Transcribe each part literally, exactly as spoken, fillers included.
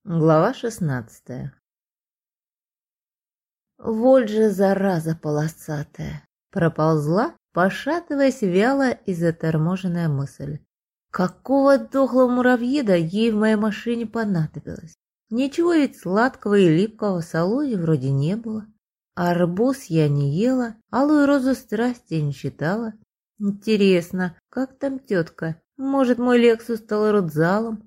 Глава шестнадцатая. Вот же зараза полосатая! Проползла, пошатываясь вяло и заторможенная мысль. Какого дохлого муравьеда ей в моей машине понадобилось? Ничего ведь сладкого и липкого в салоне вроде не было. Арбуз я не ела, алую розу страсти не читала. Интересно, как там тетка? Может, мой Лексус стал родзалом?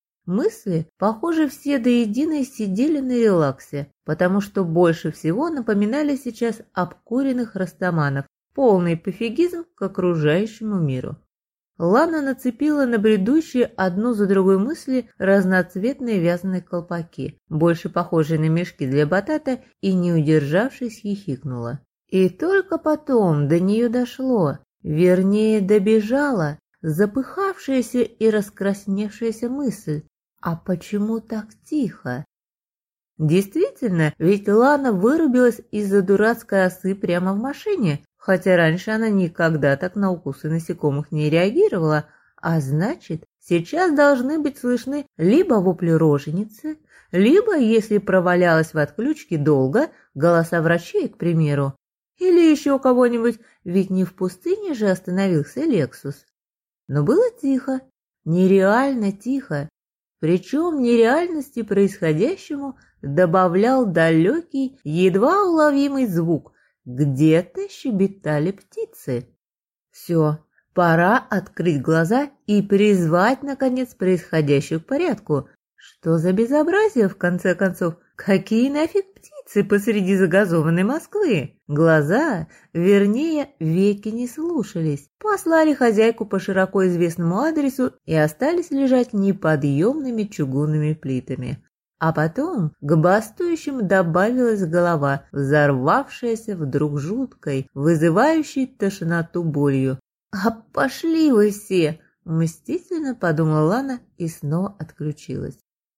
Мысли, похоже, все до единой сидели на релаксе, потому что больше всего напоминали сейчас обкуренных растаманов, полный пофигизм к окружающему миру. Лана нацепила на бредущие одну за другой мысли разноцветные вязаные колпаки, больше похожие на мешки для батата, и, не удержавшись, хихикнула. И только потом до нее дошло, вернее, добежала запыхавшаяся и раскрасневшаяся мысль. А почему так тихо? Действительно, ведь Лана вырубилась из-за дурацкой осы прямо в машине, хотя раньше она никогда так на укусы насекомых не реагировала, а значит, сейчас должны быть слышны либо вопли роженицы, либо, если провалялась в отключке долго, голоса врачей, к примеру, или еще кого-нибудь, ведь не в пустыне же остановился Лексус. Но было тихо, нереально тихо. Причем нереальности происходящему добавлял далекий, едва уловимый звук. Где-то щебетали птицы. Все, пора открыть глаза и призвать, наконец, происходящее к порядку. Что за безобразие, в конце концов? Какие нафиг птицы посреди загазованной Москвы? Глаза, вернее, веки не слушались. Послали хозяйку по широко известному адресу и остались лежать неподъемными чугунными плитами. А потом к бастующим добавилась голова, взорвавшаяся вдруг жуткой, вызывающей тошноту болью. «А пошли вы все!» – мстительно подумала Лана и снова отключилась.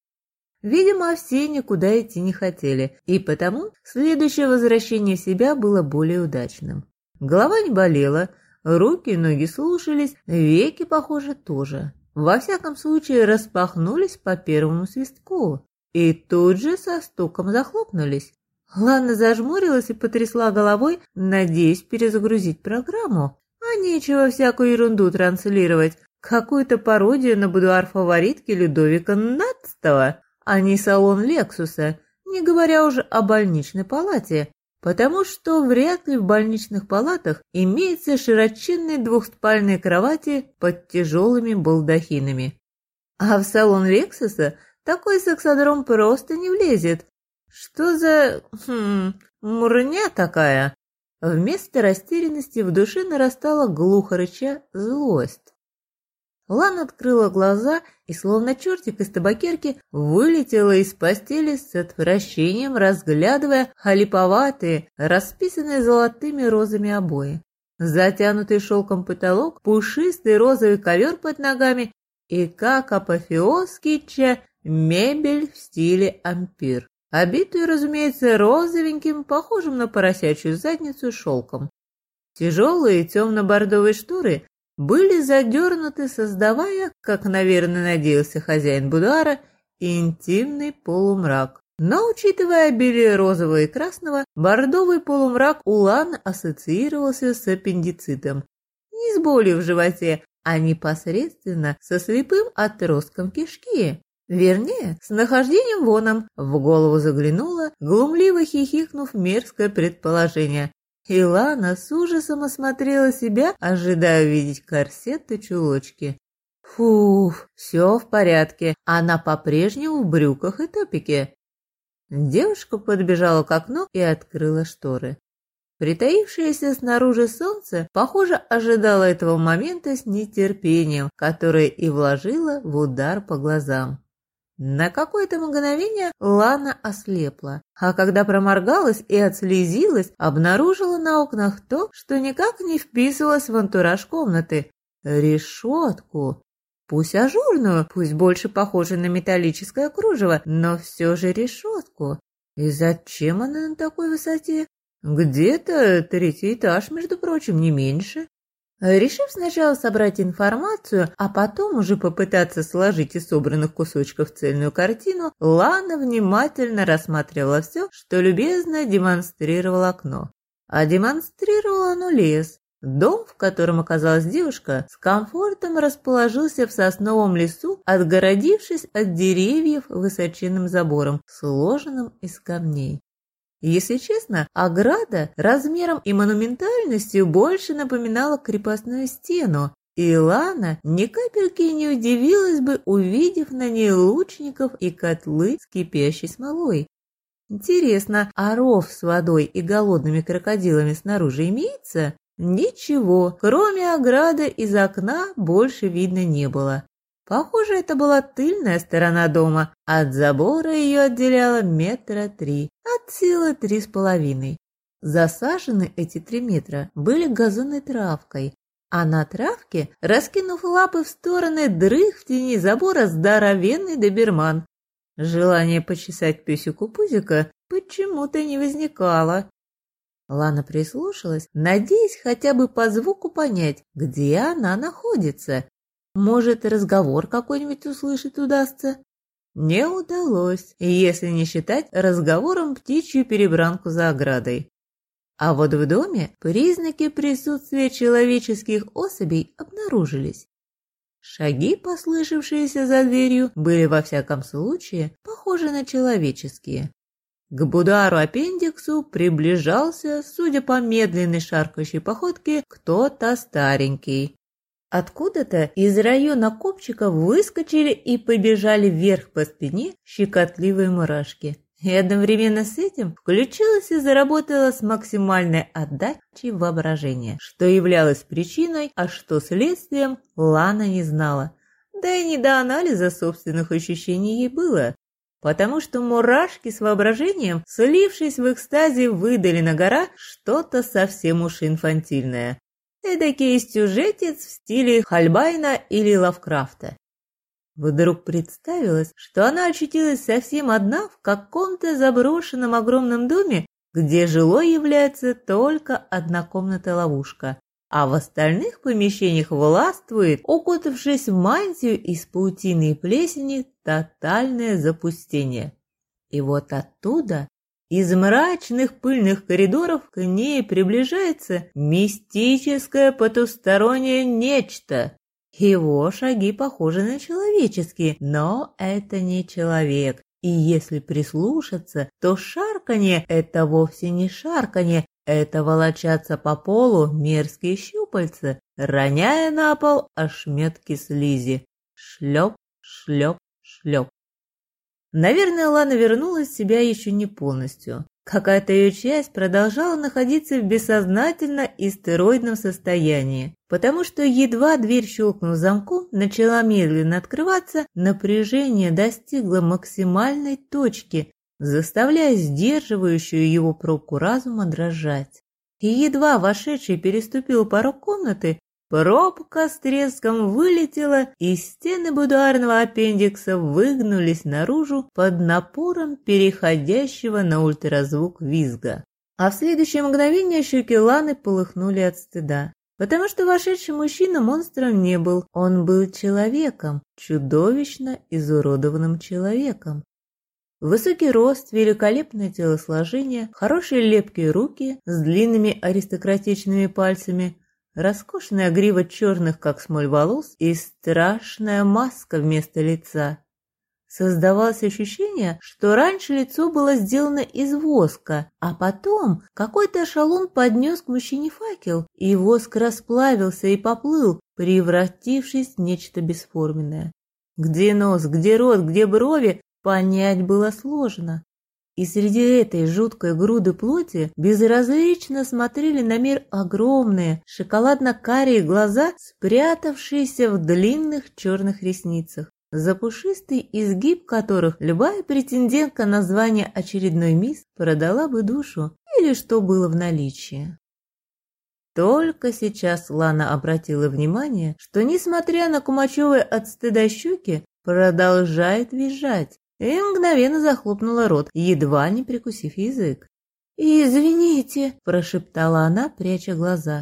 Видимо, все никуда идти не хотели, и потому следующее возвращение в себя было более удачным. Голова не болела, руки и ноги слушались, веки, похоже, тоже. Во всяком случае, распахнулись по первому свистку и тут же со стуком захлопнулись. Лана зажмурилась и потрясла головой, надеясь перезагрузить программу. А нечего всякую ерунду транслировать, какую-то пародию на будуар фаворитки Людовика двенадцатого. А не салон Лексуса, не говоря уже о больничной палате, потому что вряд ли в больничных палатах имеются широченные двухспальные кровати под тяжелыми балдахинами. А в салон Лексуса такой сексодром просто не влезет. Что за... хм... мурня такая? Вместо растерянности в душе нарастала глухо рыча злость. Лана открыла глаза и, словно чертик из табакерки, вылетела из постели с отвращением, разглядывая халиповатые, расписанные золотыми розами обои, затянутый шелком потолок, пушистый розовый ковер под ногами и, как апофеоз китча, мебель в стиле ампир, обитую, разумеется, розовеньким, похожим на поросячью задницу шелком. Тяжелые темно-бордовые шторы были задернуты, создавая, как, наверное, надеялся хозяин будуара, интимный полумрак. Но, учитывая обилие розового и красного, бордовый полумрак у Ланы ассоциировался с аппендицитом. Не с болью в животе, а непосредственно со слепым отростком кишки. Вернее, с нахождением воном. В голову заглянуло, глумливо хихикнув, мерзкое предположение. И Лана с ужасом осмотрела себя, ожидая увидеть корсет и чулочки. Фух, все в порядке, она по-прежнему в брюках и топике. Девушка подбежала к окну и открыла шторы. Притаившееся снаружи солнце, похоже, ожидало этого момента с нетерпением, которое и вложило в удар по глазам. На какое-то мгновение Лана ослепла, а когда проморгалась и отслезилась, обнаружила на окнах то, что никак не вписывалось в антураж комнаты – решетку. Пусть ажурную, пусть больше похожую на металлическое кружево, но все же решетку. И зачем она на такой высоте? Где-то третий этаж, между прочим, не меньше. Решив сначала собрать информацию, а потом уже попытаться сложить из собранных кусочков цельную картину, Лана внимательно рассматривала все, что любезно демонстрировало окно. А демонстрировало оно лес. Дом, в котором оказалась девушка, с комфортом расположился в сосновом лесу, отгородившись от деревьев высоченным забором, сложенным из камней. Если честно, ограда размером и монументальностью больше напоминала крепостную стену, и Лана ни капельки не удивилась бы, увидев на ней лучников и котлы с кипящей смолой. Интересно, а ров с водой и голодными крокодилами снаружи имеется? Ничего, кроме ограды из окна больше видно не было. Похоже, это была тыльная сторона дома, от забора ее отделяло метра три, от силы три с половиной. Засажены эти три метра были газонной травкой, а на травке, раскинув лапы в стороны, дрых в тени забора здоровенный доберман. Желание почесать песику пузика почему-то не возникало. Лана прислушалась, надеясь хотя бы по звуку понять, где она находится. Может, разговор какой-нибудь услышать удастся? Не удалось, если не считать разговором птичью перебранку за оградой. А вот в доме признаки присутствия человеческих особей обнаружились. Шаги, послышавшиеся за дверью, были во всяком случае похожи на человеческие. К будуару-аппендиксу приближался, судя по медленной шаркающей походке, кто-то старенький. Откуда-то из района копчика выскочили и побежали вверх по спине щекотливые мурашки. И одновременно с этим включилась и заработала с максимальной отдачей воображения, что являлось причиной, а что следствием, Лана не знала. Да и не до анализа собственных ощущений ей было, потому что мурашки с воображением, слившись в экстазе, выдали на гора что-то совсем уж инфантильное. Эдакий сюжетец в стиле Хольбайна или Лавкрафта. Вдруг представилось, что она очутилась совсем одна в каком-то заброшенном огромном доме, где жилой является только однокомната-ловушка, а в остальных помещениях властвует, укутавшись в мантию из паутины и плесени, тотальное запустение. И вот оттуда, из мрачных пыльных коридоров, к ней приближается мистическое потустороннее нечто. Его шаги похожи на человеческие, но это не человек. И если прислушаться, то шарканье – это вовсе не шарканье, это волочатся по полу мерзкие щупальца, роняя на пол ошметки слизи. Шлеп, шлеп, шлеп. Наверное, Лана вернулась в себя еще не полностью. Какая-то ее часть продолжала находиться в бессознательно истероидном состоянии, потому что едва дверь, щелкнув замком, начала медленно открываться, напряжение достигло максимальной точки, заставляя сдерживающую его пробку разума дрожать. И едва вошедший переступил порог комнаты, пробка с треском вылетела, и стены будуарного аппендикса выгнулись наружу под напором переходящего на ультразвук визга. А в следующее мгновение щеки Ланы полыхнули от стыда. Потому что вошедший мужчина монстром не был, он был человеком, чудовищно изуродованным человеком. Высокий рост, великолепное телосложение, хорошие лепкие руки с длинными аристократичными пальцами, роскошная грива черных, как смоль, волос и страшная маска вместо лица. Создавалось ощущение, что раньше лицо было сделано из воска, а потом какой-то эшелон поднес к мужчине факел, и воск расплавился и поплыл, превратившись в нечто бесформенное. Где нос, где рот, где брови, понять было сложно. И среди этой жуткой груды плоти безразлично смотрели на мир огромные шоколадно-карие глаза, спрятавшиеся в длинных черных ресницах, за пушистый изгиб которых любая претендентка на звание очередной мисс продала бы душу или что было в наличии. Только сейчас Лана обратила внимание, что, несмотря на кумачевые от стыда щеки, продолжает визжать, и мгновенно захлопнула рот, едва не прикусив язык. «Извините», – прошептала она, пряча глаза.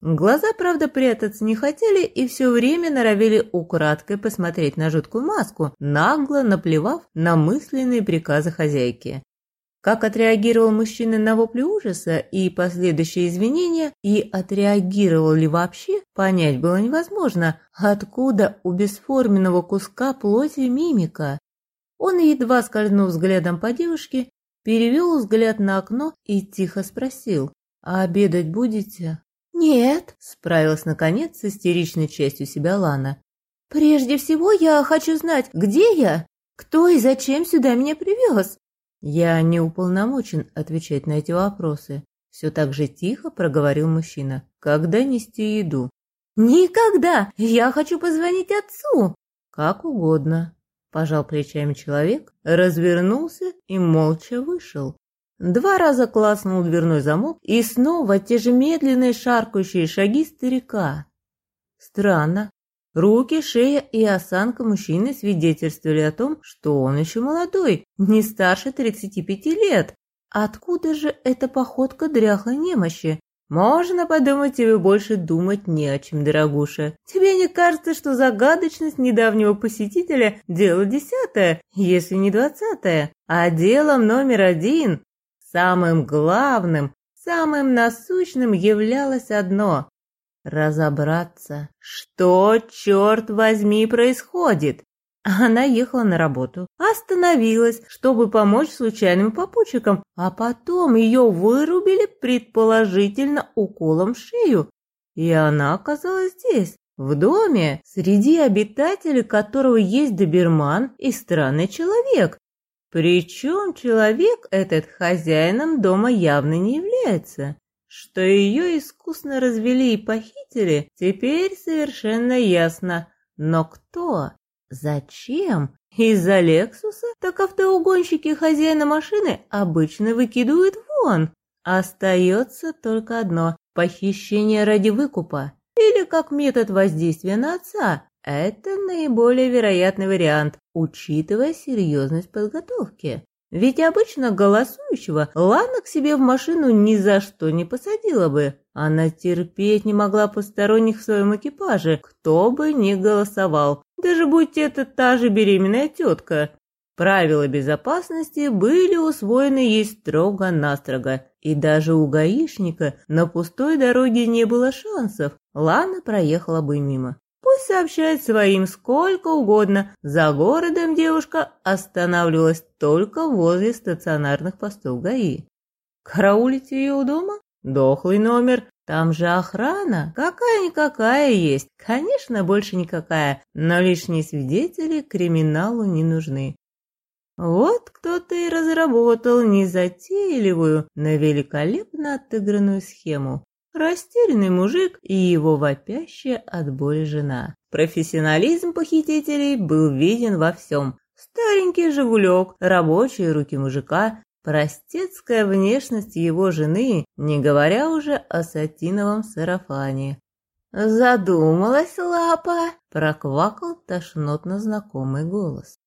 Глаза, правда, прятаться не хотели и все время норовили украдкой посмотреть на жуткую маску, нагло наплевав на мысленные приказы хозяйки. Как отреагировал мужчина на вопли ужаса и последующие извинения, и отреагировал ли вообще, понять было невозможно, откуда у бесформенного куска плоти мимика. Он, едва скользнув взглядом по девушке, перевел взгляд на окно и тихо спросил: «А обедать будете?» «Нет», — справилась наконец с истеричной частью себя Лана. «Прежде всего я хочу знать, где я, кто и зачем сюда меня привез». «Я не уполномочен отвечать на эти вопросы», — все так же тихо проговорил мужчина. «Когда нести еду?» «Никогда! Я хочу позвонить отцу!» «Как угодно», — пожал плечами человек, развернулся и молча вышел. Два раза клацнул дверной замок, и снова те же медленные шаркающие шаги старика. Странно. Руки, шея и осанка мужчины свидетельствовали о том, что он еще молодой, не старше тридцати пяти лет. Откуда же эта походка дряхлой немощи? Можно подумать, тебе больше думать не о чем, дорогуша. Тебе не кажется, что загадочность недавнего посетителя – дело десятое, если не двадцатое, а делом номер один? Самым главным, самым насущным являлось одно – разобраться, что, черт возьми, происходит. Она ехала на работу, остановилась, чтобы помочь случайным попутчикам, а потом ее вырубили предположительно уколом в шею. И она оказалась здесь, в доме, среди обитателей которого есть доберман и странный человек. Причем человек этот хозяином дома явно не является. Что ее искусно развели и похитили, теперь совершенно ясно. Но кто? Зачем? Из-за Лексуса? Так автоугонщики хозяина машины обычно выкидывают вон. Остается только одно – похищение ради выкупа. Или как метод воздействия на отца. Это наиболее вероятный вариант, учитывая серьезность подготовки. Ведь обычно голосующего Лана к себе в машину ни за что не посадила бы. Она терпеть не могла посторонних в своем экипаже, кто бы ни голосовал, даже будь это та же беременная тетка. Правила безопасности были усвоены ей строго-настрого, и даже у гаишника на пустой дороге не было шансов, Лана проехала бы мимо. Пусть сообщает своим сколько угодно, за городом девушка останавливалась только возле стационарных постов ГАИ. Караулить ее у дома? Дохлый номер. Там же охрана. Какая-никакая есть. Конечно, больше никакая, но лишние свидетели криминалу не нужны. Вот кто-то и разработал незатейливую, но великолепно отыгранную схему. Растерянный мужик и его вопящая от боли жена. Профессионализм похитителей был виден во всем. Старенький «Жигулек», рабочие руки мужика, простецкая внешность его жены, не говоря уже о сатиновом сарафане. «Задумалась лапа!» – проквакал тошнотно знакомый голос.